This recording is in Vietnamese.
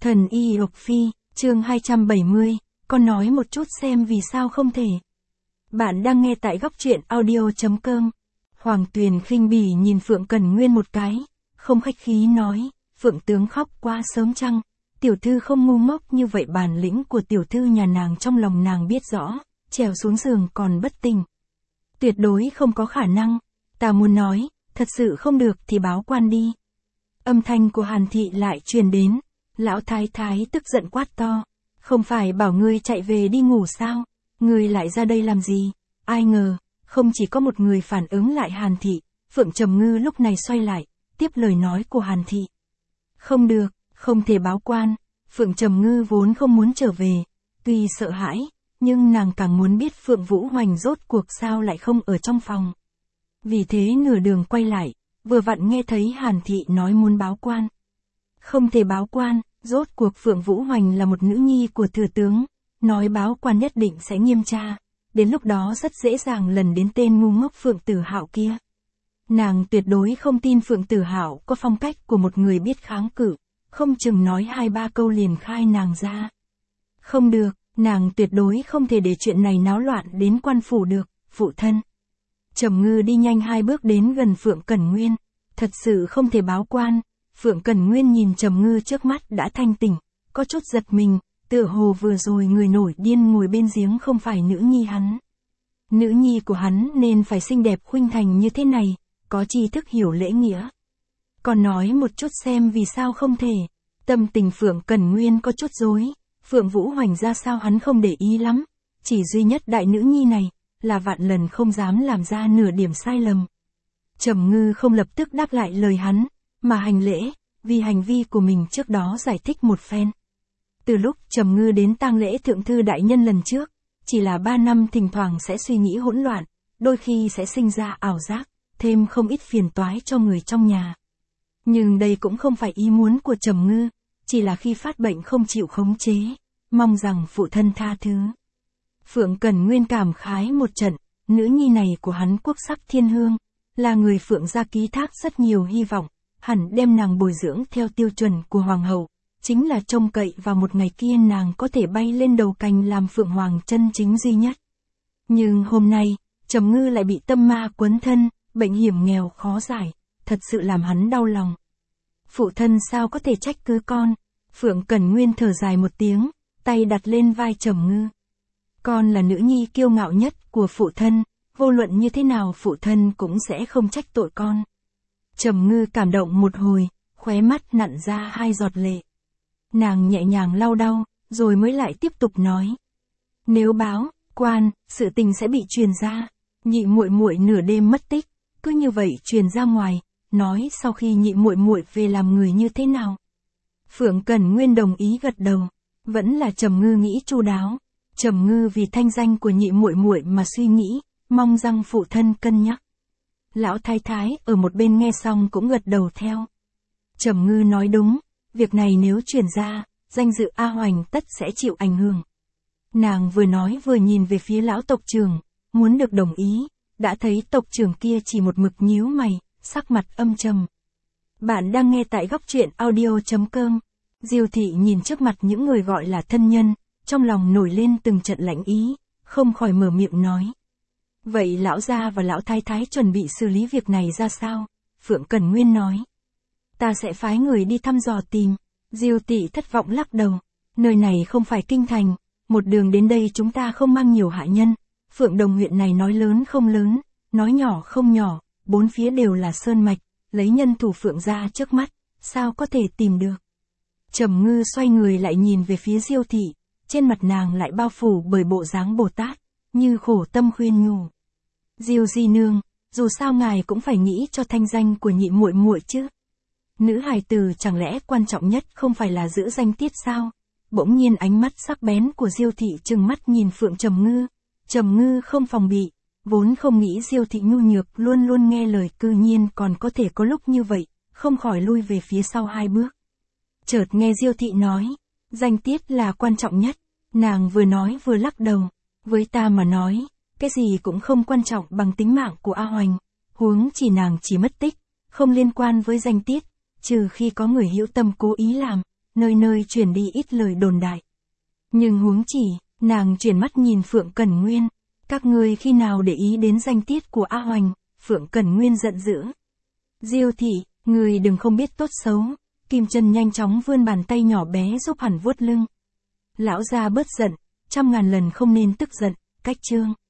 Thần Y Độc Phi, chương 270, con nói một chút xem vì sao không thể. Bạn đang nghe tại góc truyện audio.com. Hoàng Tuyền khinh bỉ nhìn Phượng Cẩn Nguyên một cái, không khách khí nói, Phượng tướng khóc quá sớm chăng? Tiểu thư không ngu ngốc như vậy, bản lĩnh của tiểu thư nhà nàng trong lòng nàng biết rõ, trèo xuống giường còn bất tỉnh. Tuyệt đối không có khả năng, ta muốn nói, thật sự không được thì báo quan đi. Âm thanh của Hàn Thị lại truyền đến, lão thái thái tức giận quát to, không phải bảo ngươi chạy về đi ngủ sao, ngươi lại ra đây làm gì? Ai ngờ, không chỉ có một người phản ứng lại Hàn Thị, Phượng Trầm Ngư lúc này xoay lại, tiếp lời nói của Hàn Thị. Không được, không thể báo quan. Phượng Trầm Ngư vốn không muốn trở về, tuy sợ hãi, nhưng nàng càng muốn biết Phượng Vũ Hoành rốt cuộc sao lại không ở trong phòng. Vì thế nửa đường quay lại, vừa vặn nghe thấy Hàn Thị nói muốn báo quan. Không thể báo quan, rốt cuộc Phượng Vũ Hoành là một nữ nhi của thừa tướng, nói báo quan nhất định sẽ nghiêm tra, đến lúc đó rất dễ dàng lần đến tên ngu ngốc Phượng Tử Hạo kia. Nàng tuyệt đối không tin Phượng Tử Hạo có phong cách của một người biết kháng cự, không chừng nói 2-3 câu liền khai nàng ra. Không được, nàng tuyệt đối không thể để chuyện này náo loạn đến quan phủ được, phụ thân. Trầm Ngư đi nhanh 2 bước đến gần Phượng Cẩn Nguyên, thật sự không thể báo quan. Phượng Cẩn Nguyên nhìn Trầm Ngư trước mắt đã thanh tỉnh, có chút giật mình, tựa hồ vừa rồi người nổi điên ngồi bên giếng không phải nữ nhi hắn. Nữ nhi của hắn nên phải xinh đẹp khuynh thành như thế này, có tri thức hiểu lễ nghĩa. Còn nói một chút xem vì sao không thể. Tâm tình Phượng Cẩn Nguyên có chút rối, Phượng Vũ Hoành ra sao hắn không để ý lắm, chỉ duy nhất đại nữ nhi này, là vạn lần không dám làm ra nửa điểm sai lầm. Trầm Ngư không lập tức đáp lại lời hắn, mà hành lễ, vì hành vi của mình trước đó giải thích một phen. Từ lúc Trầm Ngư đến tang lễ thượng thư đại nhân lần trước, chỉ là 3 năm thỉnh thoảng sẽ suy nghĩ hỗn loạn, đôi khi sẽ sinh ra ảo giác, thêm không ít phiền toái cho người trong nhà. Nhưng đây cũng không phải ý muốn của Trầm Ngư, chỉ là khi phát bệnh không chịu khống chế, mong rằng phụ thân tha thứ. Phượng Cẩn Nguyên cảm khái một trận, nữ nhi này của hắn quốc sắc thiên hương, là người Phượng gia ký thác rất nhiều hy vọng, hẳn đem nàng bồi dưỡng theo tiêu chuẩn của hoàng hậu, chính là trông cậy vào một ngày kia nàng có thể bay lên đầu cành làm Phượng Hoàng chân chính duy nhất. Nhưng hôm nay, Trầm Ngư lại bị tâm ma quấn thân, bệnh hiểm nghèo khó giải, thật sự làm hắn đau lòng. Phụ thân sao có thể trách cứ con? Phượng Cẩn Nguyên thở dài một tiếng, tay đặt lên vai Trầm Ngư. Con là nữ nhi kiêu ngạo nhất của phụ thân, vô luận như thế nào phụ thân cũng sẽ không trách tội con. Trầm Ngư cảm động một hồi, khóe mắt nặn ra 2 giọt lệ. Nàng nhẹ nhàng lau đau, rồi mới lại tiếp tục nói. Nếu báo quan, sự tình sẽ bị truyền ra. Nhị muội muội nửa đêm mất tích, cứ như vậy truyền ra ngoài, nói sau khi nhị muội muội về làm người như thế nào. Phượng Cẩn Nguyên đồng ý gật đầu, vẫn là Trầm Ngư nghĩ chu đáo. Trầm Ngư vì thanh danh của nhị muội muội mà suy nghĩ, mong rằng phụ thân cân nhắc. Lão thái thái ở một bên nghe xong cũng gật đầu theo. Trầm Ngư nói đúng, việc này nếu truyền ra, danh dự A Hoành tất sẽ chịu ảnh hưởng. Nàng vừa nói vừa nhìn về phía lão tộc trưởng, muốn được đồng ý, đã thấy tộc trưởng kia chỉ một mực nhíu mày, sắc mặt âm trầm. Bạn đang nghe tại góc truyện audio.com. Diêu Thị nhìn trước mặt những người gọi là thân nhân, trong lòng nổi lên từng trận lạnh ý, không khỏi mở miệng nói. Vậy lão gia và lão thái thái chuẩn bị xử lý việc này ra sao? Phượng Cẩn Nguyên nói. Ta sẽ phái người đi thăm dò tìm. Diêu Thị thất vọng lắc đầu. Nơi này không phải kinh thành, một đường đến đây chúng ta không mang nhiều hạ nhân. Phượng Đồng huyện này nói lớn không lớn, nói nhỏ không nhỏ, 4 phía đều là sơn mạch, lấy nhân thủ Phượng gia trước mắt, sao có thể tìm được. Trầm Ngư xoay người lại nhìn về phía Diêu Thị, trên mặt nàng lại bao phủ bởi bộ dáng Bồ Tát, như khổ tâm khuyên nhủ. Diêu di nương, dù sao ngài cũng phải nghĩ cho thanh danh của nhị muội muội chứ. Nữ hài tử chẳng lẽ quan trọng nhất không phải là giữ danh tiết sao? Bỗng nhiên ánh mắt sắc bén của Diêu Thị trừng mắt nhìn Phượng Trầm Ngư. Trầm Ngư không phòng bị, vốn không nghĩ Diêu Thị nhu nhược luôn luôn nghe lời cư nhiên còn có thể có lúc như vậy, không khỏi lui về phía sau 2 bước. Chợt nghe Diêu Thị nói, danh tiết là quan trọng nhất, nàng vừa nói vừa lắc đầu, với ta mà nói, cái gì cũng không quan trọng bằng tính mạng của A Hoành, huống chỉ nàng chỉ mất tích, không liên quan với danh tiết, trừ khi có người hữu tâm cố ý làm, nơi nơi truyền đi ít lời đồn đại. Nhưng huống chỉ, nàng chuyển mắt nhìn Phượng Cẩn Nguyên. Các ngươi khi nào để ý đến danh tiết của A Hoành? Phượng Cẩn Nguyên giận dữ. Diêu thị, người đừng không biết tốt xấu. Kim Trân nhanh chóng vươn bàn tay nhỏ bé giúp hắn vuốt lưng. Lão gia bớt giận, trăm ngàn lần không nên tức giận, cách trương.